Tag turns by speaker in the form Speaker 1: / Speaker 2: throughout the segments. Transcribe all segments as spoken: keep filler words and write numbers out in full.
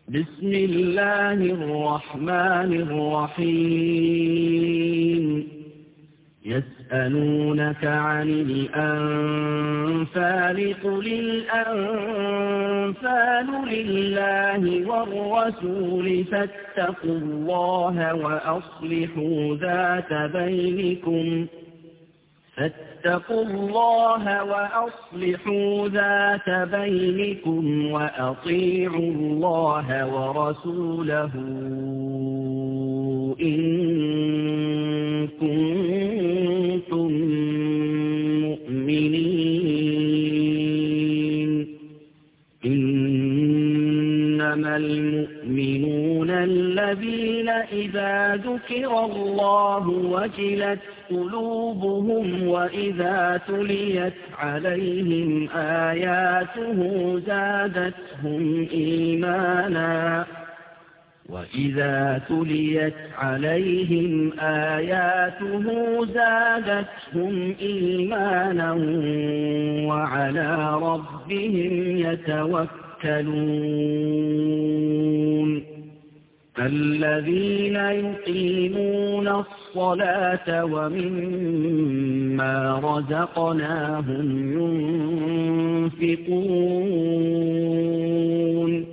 Speaker 1: بسم الله الرحمن الرحيم يسألونك عن الأنفال قل الأنفال لله والرسول فاتقوا الله وأصلحوا ذات بينكم فاتقوا الله وأصلحوا ذات بينكم وأطيعوا الله ورسوله إن كنتم مؤمنين إنما المؤمنون الذين إذا ذكر الله وجلت قلوبهم وإذا تليت عليهم آياته زادتهم إيمانا وإذا تليت عليهم آياته زادتهم إيمانا وعلى ربهم يتوكلون الذين يقيمون الصلاة ومما رزقناهم ينفقون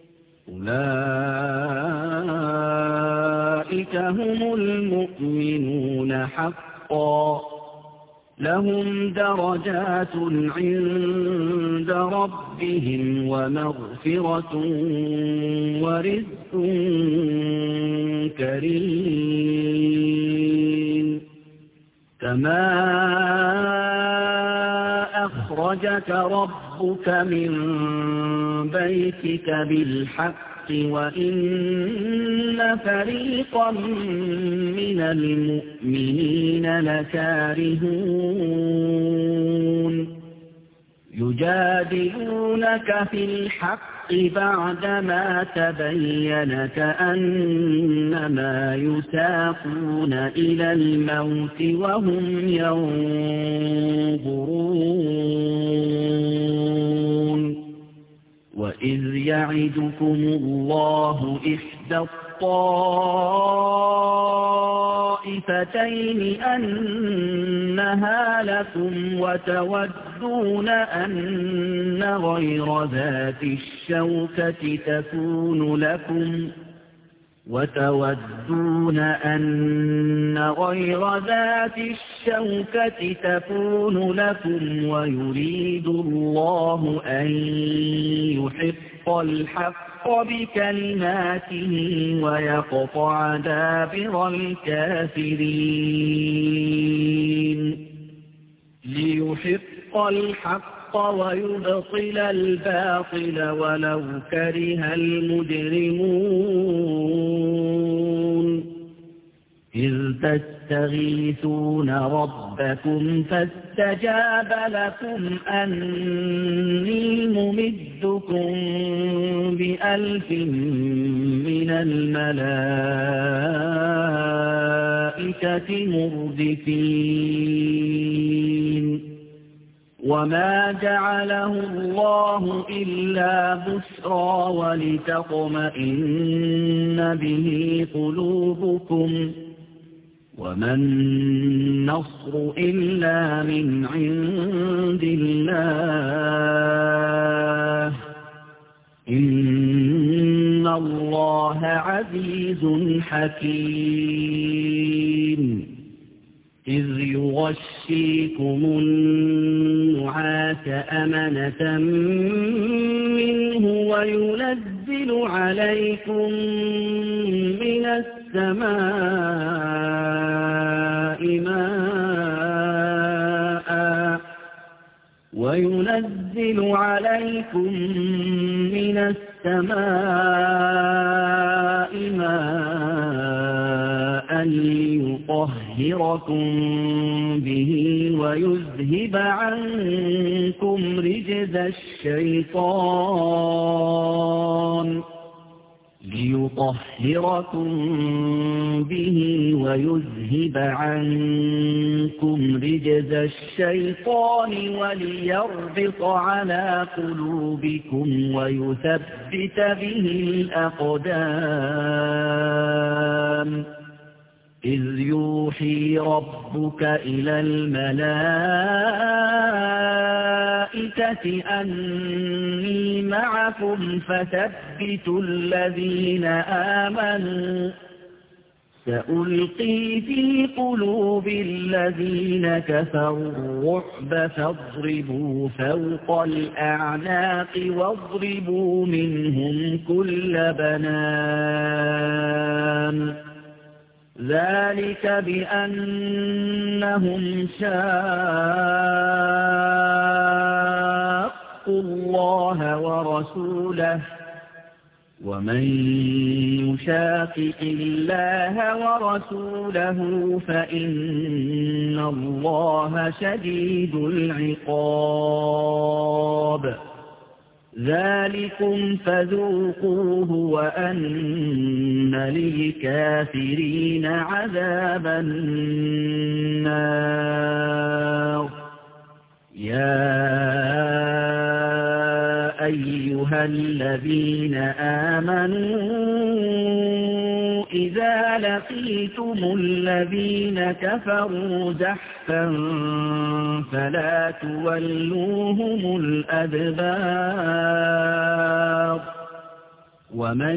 Speaker 1: أولئك هم المؤمنون حقا لهم درجات عند ربهم ومغفرة ورزق كريم كما أخرجك ربك من بيتك بالحق وإن فريقا من المؤمنين لكارهون يجادلونك في الحق بعدما تبين كأنما يساقون إلى الموت وهم ينظرون وإذ يعدكم الله إحدى الطائفتين أنها لكم وتودون أن غير ذات الشوكة تكون لكم وتودون أن غير ذات الشوكة تكون لكم ويريد الله أن يحق الحق بكلماته ويقطع دابر الكافرين ليحق الحق ويبطل الباطل ولو كره المجرمون إذ تستغيثون ربكم فاستجاب لكم أني ممدكم بألف من الملائكة مردفين وما جعله الله إلا بشرى ولتطمئن به قلوبكم وما النصر إلا من عند الله إن الله عزيز حكيم إذ يغشيكم النعاس أمنة منه وينزل عليكم من السماء ماء وينزل عليكم من السماء ماء ليطهركم به ويذهب عنكم رجز الشيطان ليطهركم ليطهركم به ويذهب عنكم رجز الشيطان وليربط على قلوبكم ويثبت به الأقدام إذ يوحي ربك إلى الملائكة أني معكم فثبتوا الذين آمنوا سألقي في قلوب الذين كفروا الرعب فاضربوا فوق الأعناق واضربوا منهم كل بنان ذلك بأنهم شاقوا الله ورسوله ومن يشاقق الله ورسوله فإن الله شديد العقاب ذلكم فذوقوه وأن للكافرين عذاب النار يا أيها الذين آمنوا إذا لقيتم الذين كفروا زحفا فلا تولوهم الأدبار ومن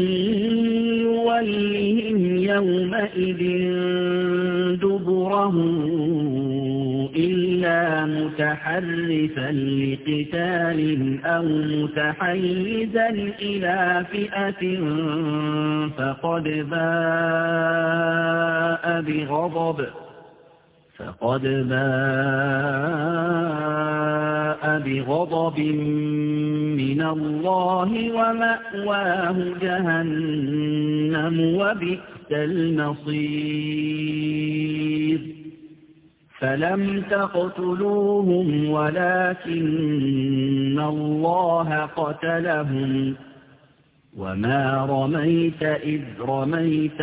Speaker 1: يولهم يومئذ دبره إلا متحرفا لقتال أو متحيزا إلى فئة فقد باء بغضب فقد باء بغضب من الله ومأواه جهنم وبئس المصير فلم تقتلوهم ولكن الله قتلهم وما رميت إذ رميت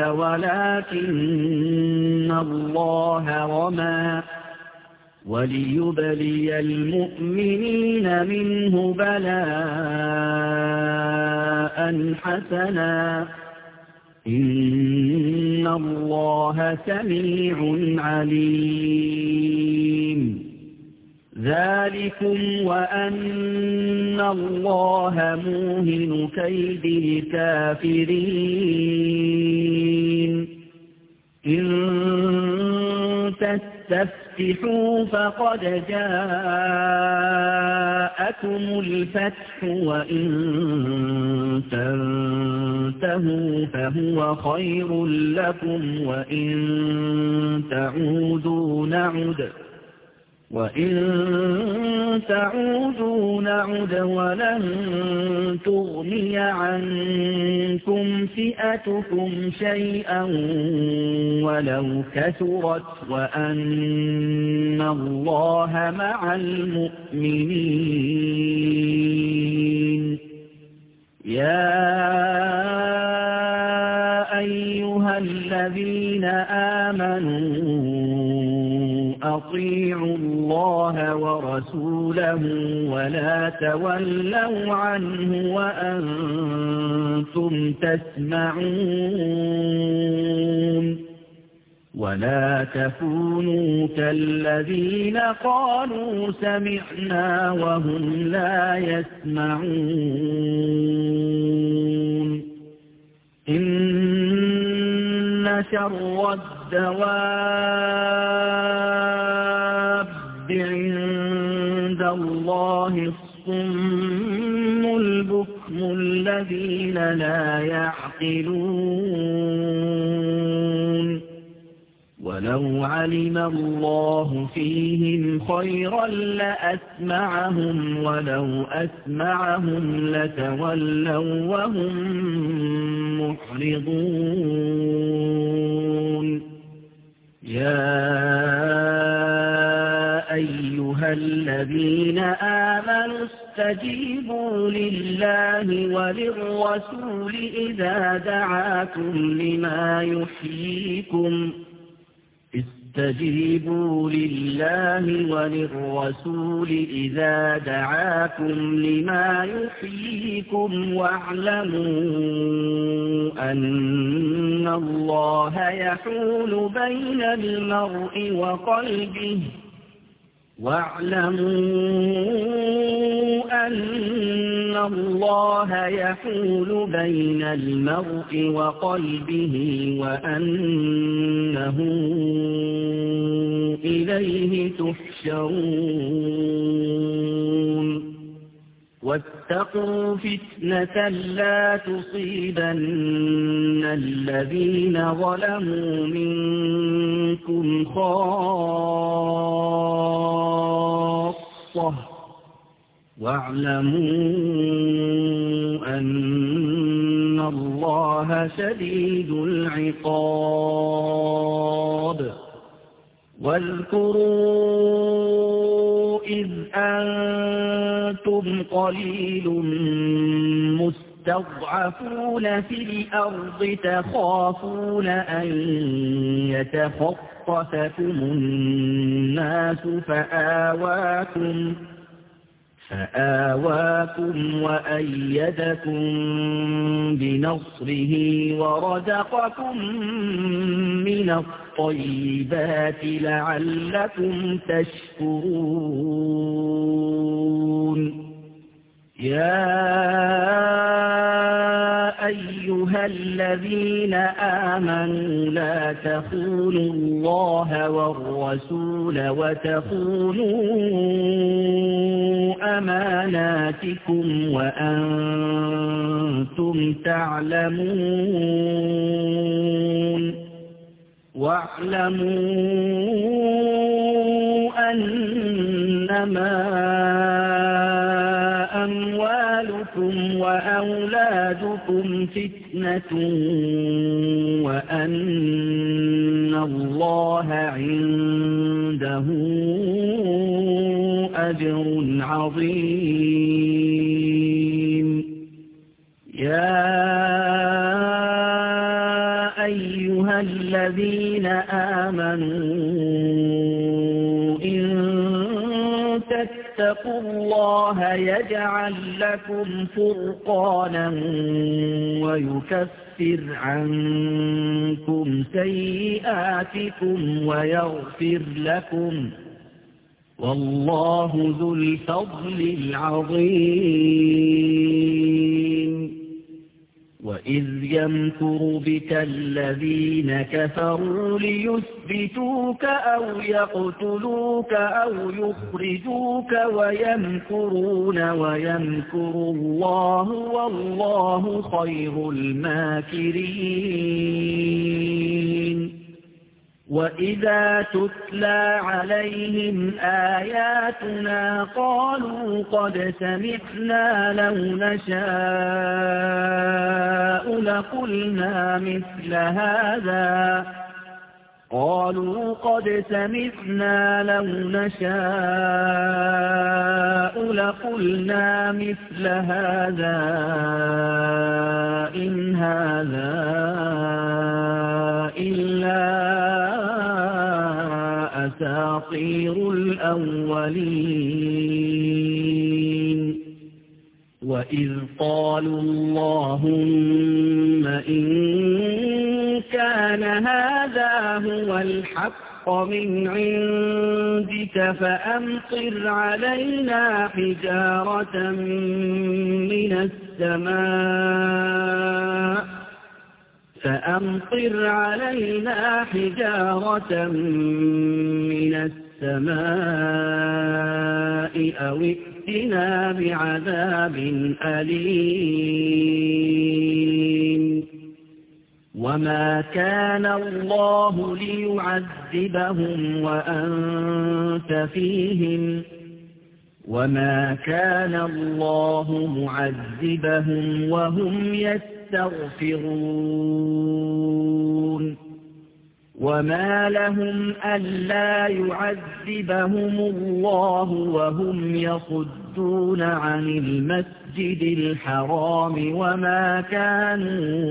Speaker 1: ولكن الله رمى وليبلي المؤمنين منه بلاء حسنا إن الله سميع عليم ذلكم وأن الله موهن كيد الكافرين إن تستفتحوا فقد جاءكم الفتح وإن تنتهوا فهو خير لكم وإن تعودوا نعد وإن تعودوا نعد ولن تغني عنكم فئتكم شيئا ولو كثرت وأن الله مع المؤمنين يا أيها الذين آمنوا أطيعوا الله ورسوله ولا تولوا عنه وأنتم تسمعون ولا تكونوا كالذين قالوا سمعنا وهم لا يسمعون إن شر الدواب عند الله الصم البكم الذين لا يعقلون ولو علم الله فيهم خيرا لأسمعهم ولو أسمعهم لتولوا وهم معرضون يا أيها الذين آمنوا استجيبوا لله وللرسول إذا دعاكم لما يحييكم استجيبوا لله وللرسول إذا دعاكم لما يحييكم واعلموا أن الله يحول بين المرء وقلبه واعلموا أن الله يحول بين المرء وقلبه وأنه إليه تحشرون واتقوا فتنة لا تصيبن الذين ظلموا منكم خاصة واعلموا أن الله شديد العقاب واذكروا إذ أنتم قليل مستضعفون في الأرض تخافون أن يتخطفكم الناس فآواكم فآواكم وأيدكم بنصره ورزقكم من الطيبات لعلكم تشكرون يا أيها الذين آمنوا لا تخونوا الله والرسول وتخونوا أماناتكم وأنتم تعلمون واعلموا أنما أموالكم وأولادكم فتنة وأن الله عنده أجر عظيم يا أيها الذين آمنوا إن تتقوا الله يجعل لكم فرقانا ويكفر عنكم سيئاتكم ويغفر لكم والله ذو الفضل العظيم وإذ يمكر بك الذين كفروا ليثبتوك أو يقتلوك أو يخرجوك ويمكرون ويمكر الله والله خير الماكرين وإذا تتلى عليهم آياتنا قالوا قد سمعنا لو نشاء لقلنا مثل هذا قالوا قد سمعنا لو نشاء لقلنا مثل هذا إن هذا إلا أساطير الأولين وإذ قالوا اللهم إن كان هذا هو الحق من عندك فأمطر علينا حجارة من السماء فأمطر علينا حجارة من السماء أو ائتنا بعذاب أليم وما كان الله ليعذبهم وأنت فيهم وما كان الله معذبهم وهم يستغفرون وما لهم ألا يعذبهم الله وهم يصدون عن المسجد الحرام وما كانوا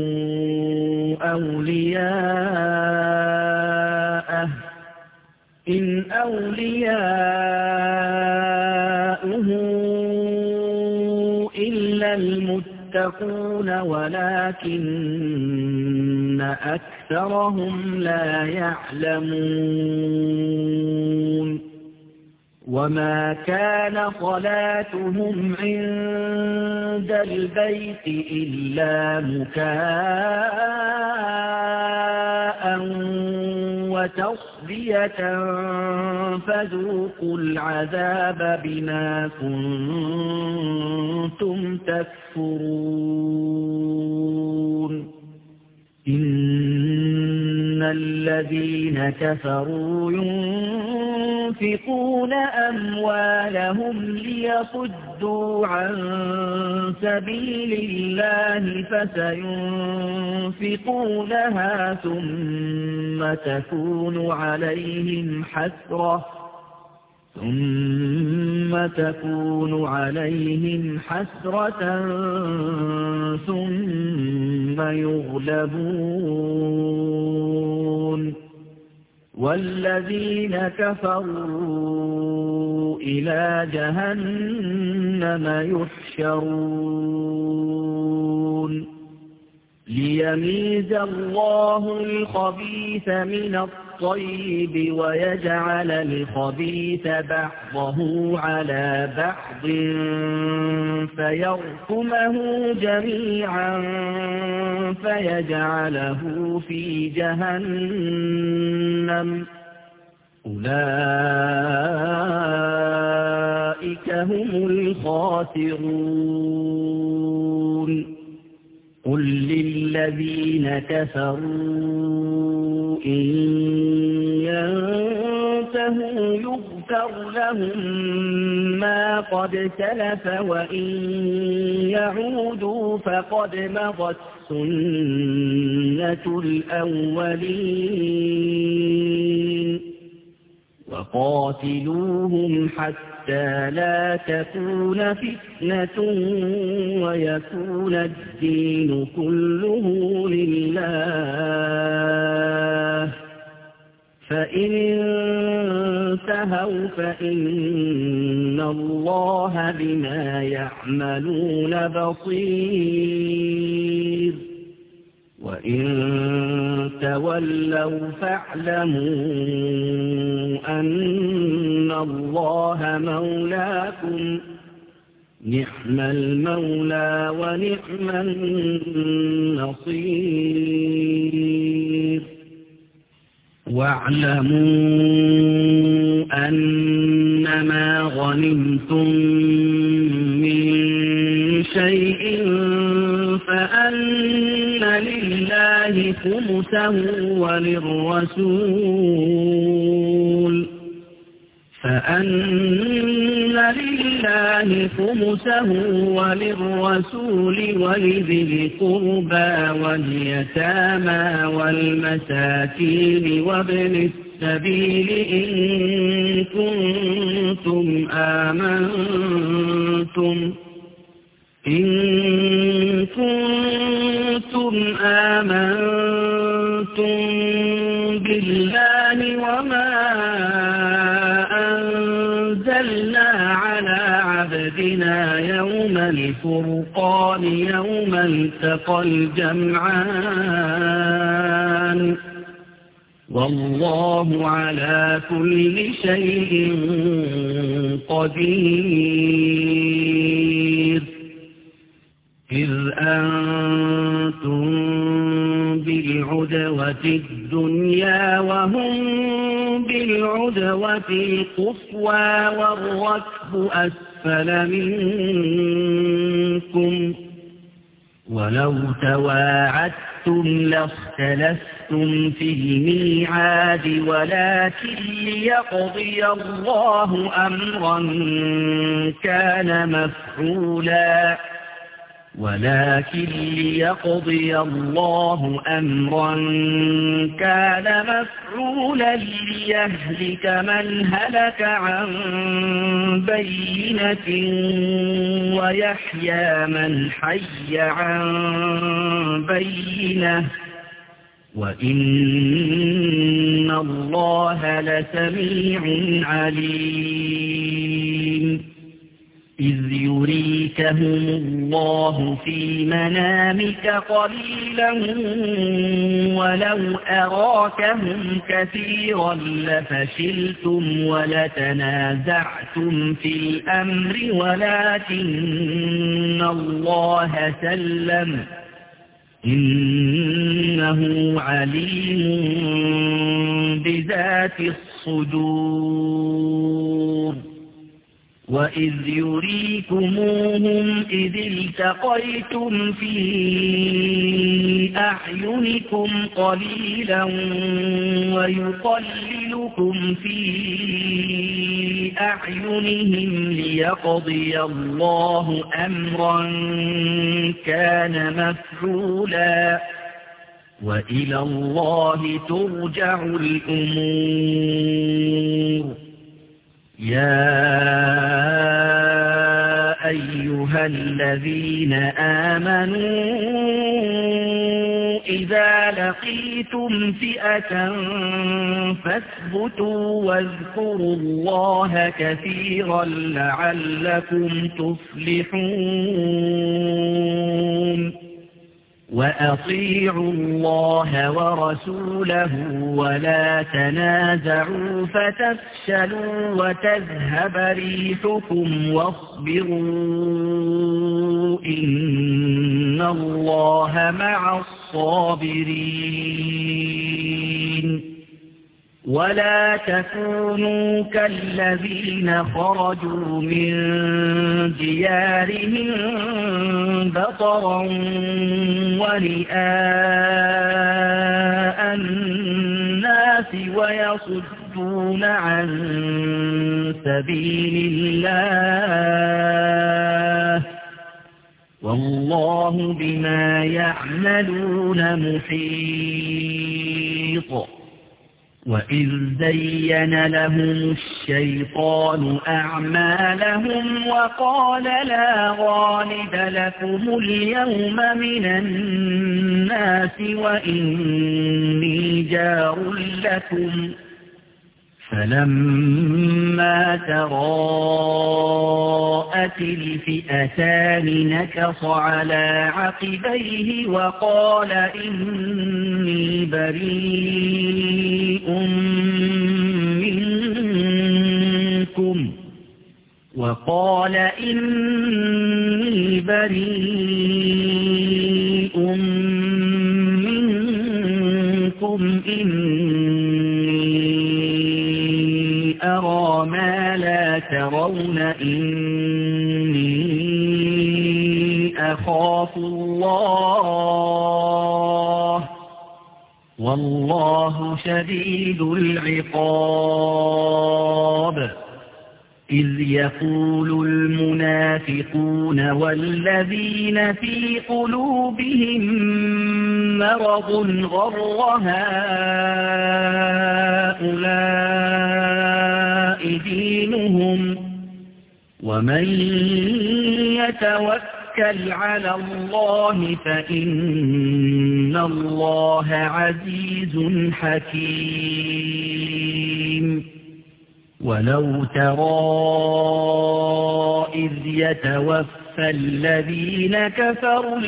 Speaker 1: أولياءه إن أولياؤه إلا المتقون ولكن أكثرهم لا يعلمون وما كان صلاتهم عند البيت إلا مكاء وتصدية فذوقوا العذاب بما كنتم تكفرون إن الذين كفروا ينفقون أموالهم ليصدوا عن سبيل الله فسينفقونها ثم تكون عليهم حسرة ثم تكون عليهم حسرة ثم يغلبون والذين كفروا إلى جهنم يحشرون ليميز الله الخبيث من الطيب ويجعل الخبيث بعضه على بعض فيركمه جميعا فيجعله في جهنم أولئك هم الخاسرون قل للذين كفروا إن ينتهوا يغفر لهم ما قد سلف وإن يعودوا فقد مضت سنة الأولين وقاتلوهم حتى لا تكون فتنة ويكون الدين كله لله فإن انتهوا فإن الله بما يعملون بصير وإن تولوا فاعلموا أن الله مولاكم نعم المولى ونعم النصير واعلموا أنما غنمتم من شيء فأن لله خمسه وللرسول فأن لله خمسه وللرسول ولذي القربى واليتامى والمساكين وابن السبيل إن كنتم آمنتم إن كنتم آمنتم بالله وما أنزلنا على عبدنا يوم الفرقان يوم التقى الجمعان والله على كل شيء قدير إذ أنتم بالعدوة الدنيا وهم بالعدوة القصوى والركب أسفل منكم ولو تواعدتم لاختلفتم في الميعاد ولكن ليقضي الله أمرا كان مفعولا ولكن ليقضي الله أمرا كان مفعولا ليهلك من هلك عن بينة ويحيى من حي عن بينة وإن الله لسميع عليم إذ يريكهم الله في منامك قليلا ولو أراكهم كثيرا لفشلتم ولتنازعتم في الأمر ولكن الله سلم إنه عليم بذات الصدور وإذ يريكموهم إذ التقيتم في أعينكم قليلا ويقللكم في أعينهم ليقضي الله أمرا كان مفعولا وإلى الله ترجع الأمور يا أيها الذين آمنوا إذا لقيتم فئة فاثبتوا واذكروا الله كثيرا لعلكم تفلحون وأطيعوا الله ورسوله ولا تنازعوا فتفشلوا وتذهب ريحكم واصبروا إن الله مع الصابرين ولا تكونوا كالذين خرجوا من ديارهم بطرا ورئاء الناس ويصدون عن سبيل الله والله بما يعملون محيط وإذ زين لهم الشيطان أعمالهم وقال لا غالب لكم اليوم من الناس وإني جار لكم فلما تراءت الفئتان نكص على عقبيه وقال إني بريء منكم وقال إني بريء منكم إني أرى ما لا ترون إني أخاف الله والله شديد العقاب إذ يقول المنافقون والذين في قلوبهم مرض غر هؤلاء دينهم ومن يتوكل على الله فإن الله عزيز حكيم ولو ترى إذ يتوفى الذين كفروا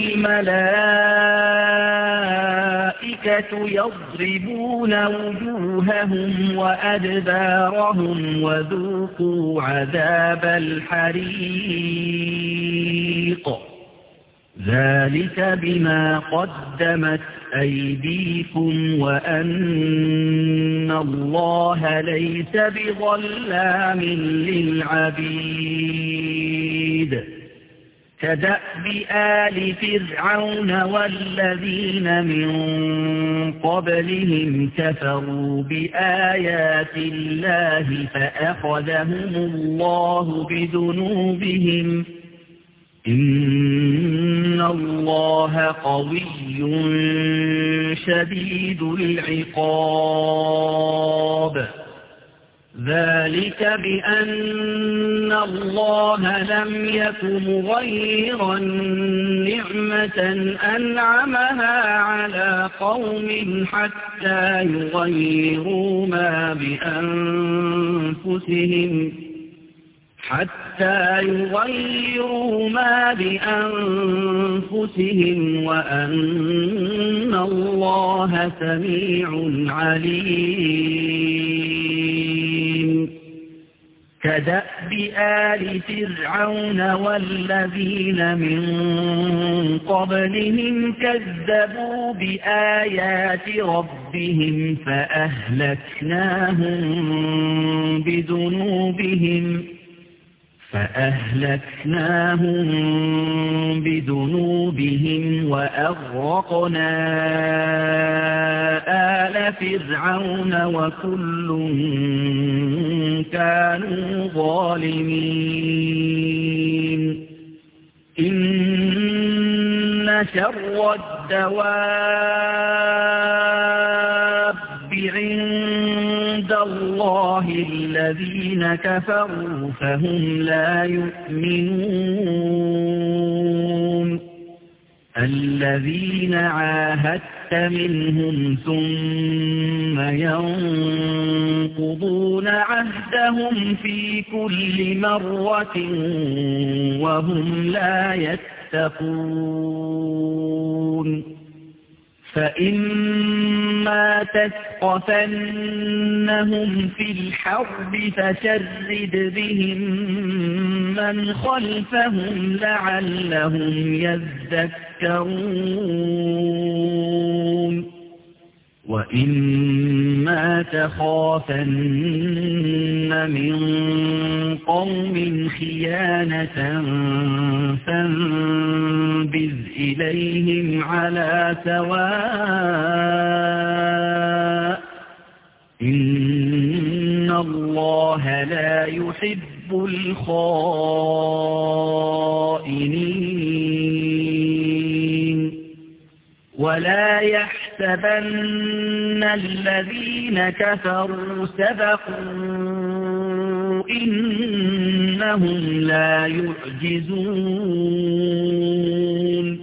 Speaker 1: الملائكة يضربون وجوههم وأدبارهم وذوقوا عذاب الحريق ذلك بما قدمت أيديكم وأن الله ليس بظلام للعبيد كدأب آل فرعون والذين من قبلهم كفروا بآيات الله فأخذهم الله بذنوبهم إن الله قوي شديد العقاب. ذلك بأن الله لم يك مغيرا نعمة أنعمها على قوم حتى يغيروا ما بأنفسهم حتى يغيروا ما بأنفسهم وأن الله سميع عليم. كدأب آل فرعون والذين من قبلهم كذبوا بآيات ربهم فأهلكناهم بذنوبهم فأهلكناهم بذنوبهم وأغرقنا آل فرعون وكل كانوا ظالمين. إن شر الدواب عند الله الذين كفروا فهم لا يؤمنون. الذين عاهدت منهم ثم ينقضون عهدهم في كل مرة وهم لا يتقون. فإما تثقفنهم في الحرب فشرد بهم من خلفهم لعلهم يذكرون. وإما تخافن من قوم خيانة فانبذ إليهم على سواء إن الله لا يحب الخائنين. ولا يحسبن الذين كفروا سبقوا إنهم لا يعجزون.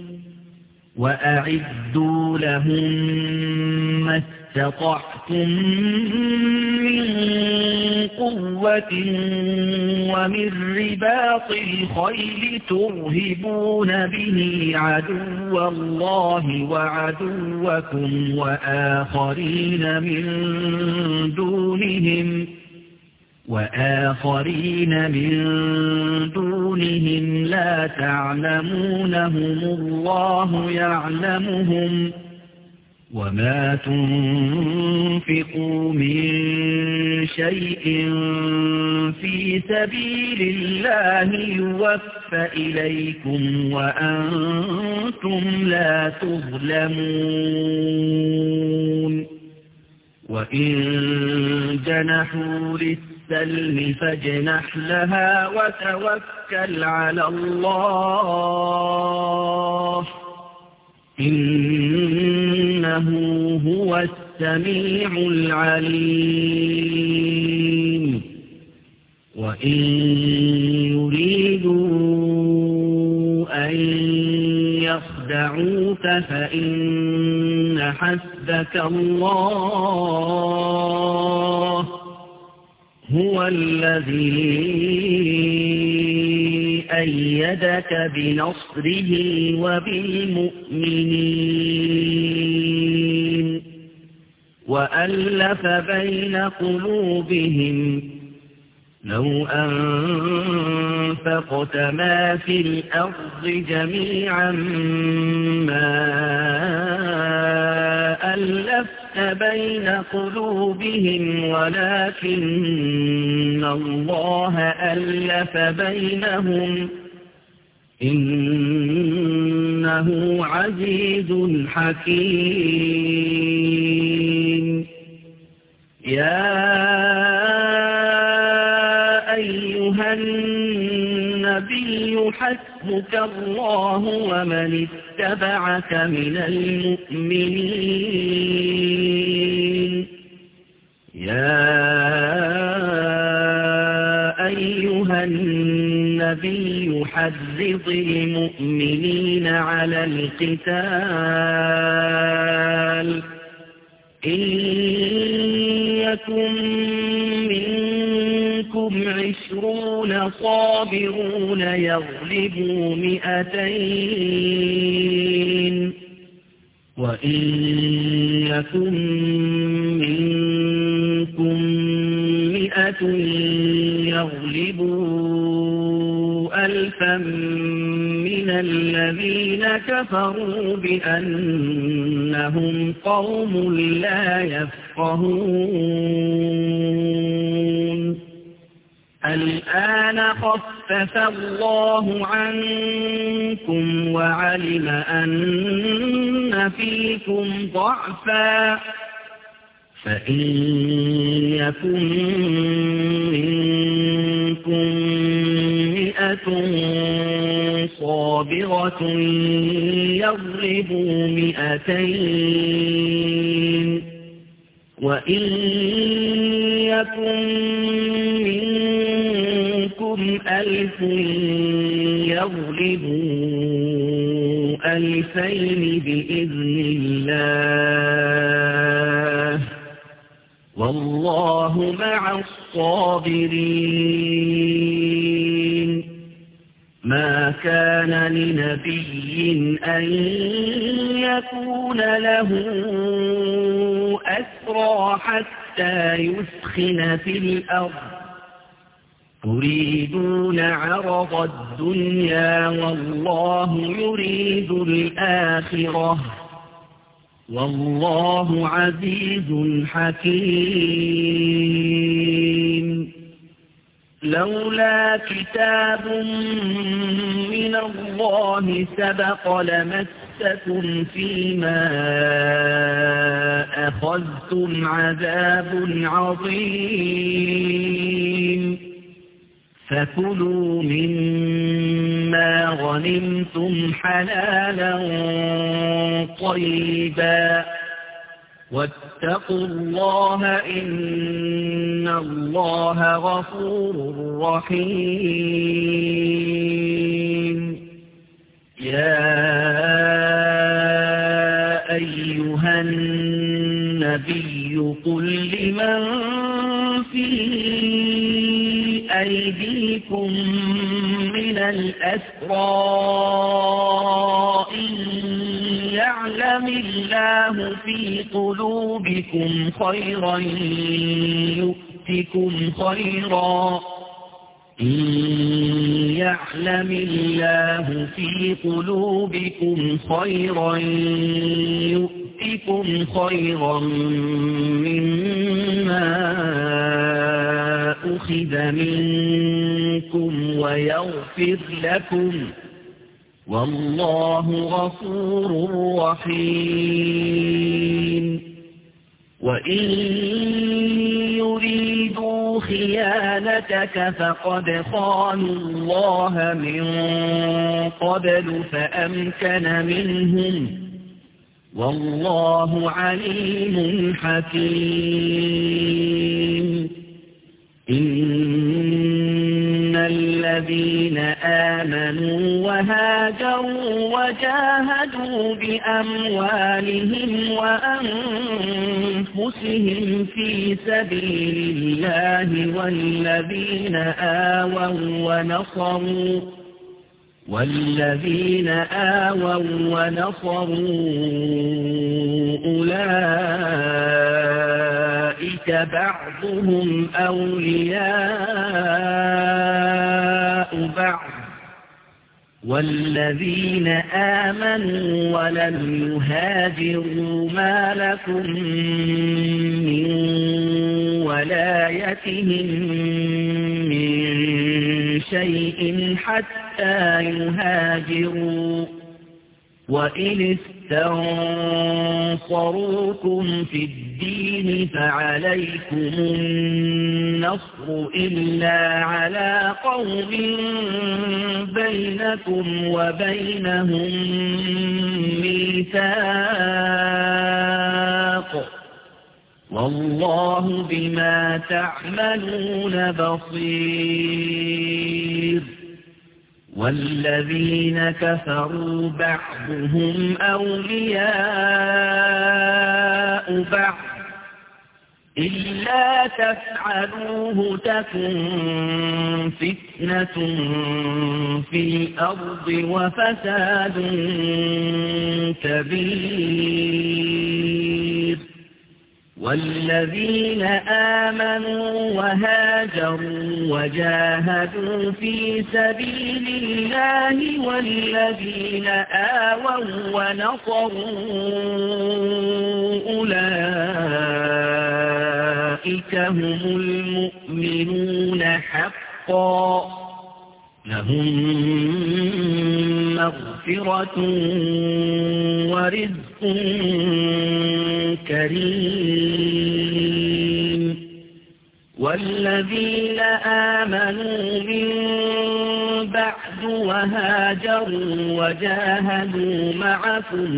Speaker 1: وأعدوا لهم ما استطعتم من قوة ومن رباط الخيل ترهبون به عدو الله وعدوكم وآخرين من دونهم وآخرين من دونهم لا تعلمونهم الله يعلمهم. وما تنفقوا من شيء في سبيل الله يوفى إليكم وأنتم لا تظلمون. وإن جنحوا للسلم فاجنح لها وتوكل على الله إنه هو السميع العليم. وإن يريدوا أن يخدعوك فإن حسبك الله هو الذي أيدك بنصره وبالمؤمنين وألف بين قلوبهم لو أنفقت ما في الأرض جميعا ما ألفت بين قلوبهم ولكن الله ألف بينهم إنه عزيز حكيم. يا أيها النبي حسبك حسبك الله ومن اتبعك من المؤمنين يا أيها النبي حرض المؤمنين على القتال إن يكن منكم عشرون صابرون يغلبوا مئتين وإن يكن منكم مئة يغلبوا ألفا من الذين كفروا بأنهم قوم لا يفقهون الآن خفف الله عنكم وعلم أن فيكم ضعفا فإن يكن منكم مئة صابرة يغلبوا مئتين وإن يكن منكم ألف يغلبوا ألفين بإذن الله والله مع الصابرين ما كان لنبي أن يكون له أسرى حتى يثخن في الأرض تريدون عرض الدنيا والله يريد الآخرة والله عزيز حكيم لولا كتاب من الله سبق لمسكم فيما أخذتم عذاب عظيم فكلوا مما غنمتم حلالا طيبا واتقوا الله إن الله غفور رحيم يا أيها النبي قل لمن في أيديكم من الأسرى إن يعلم الله في قلوبكم خيرا يؤتكم خيرا إن يعلم الله في قلوبكم خيرا يؤتكم خيرا مما أخذ منكم ويغفر لكم والله غفور رحيم وإن يريدوا خيانتك فقد خانوا الله من قبل فأمكن منهم والله عليم حكيم إن الذين آمنوا وهاجروا وجاهدوا بأموالهم وأنفسهم في سبيل الله والذين آووا ونصروا والذين آووا ونصروا أولئك بعضهم أولياء بعض والذين آمنوا ولم يهاجروا ما لكم من ولايتهم من شيء حتى يهاجروا وإن استنصروكم في الدين فعليكم النصر إلا على قوم بينكم وبينهم ميثاق والله بما تعملون بصير والذين كفروا بعضهم أولياء بعض إلا تفعلوه تكن فتنة في الأرض وفساد كبير والذين آمنوا وهاجروا وجاهدوا في سبيل الله والذين آووا ونصروا أولئك هم المؤمنون حقا لهم مغفرة ورزق كريم والذين آمنوا من بعد وهاجروا وجاهدوا معكم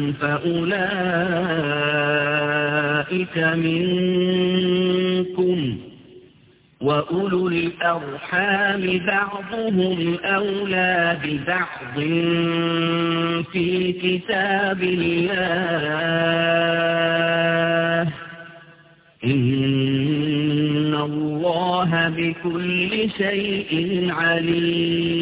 Speaker 1: فأولئك منكم وأولو الأرحام بعضهم أولى ببعض في كتاب الله إن الله بكل شيء عليم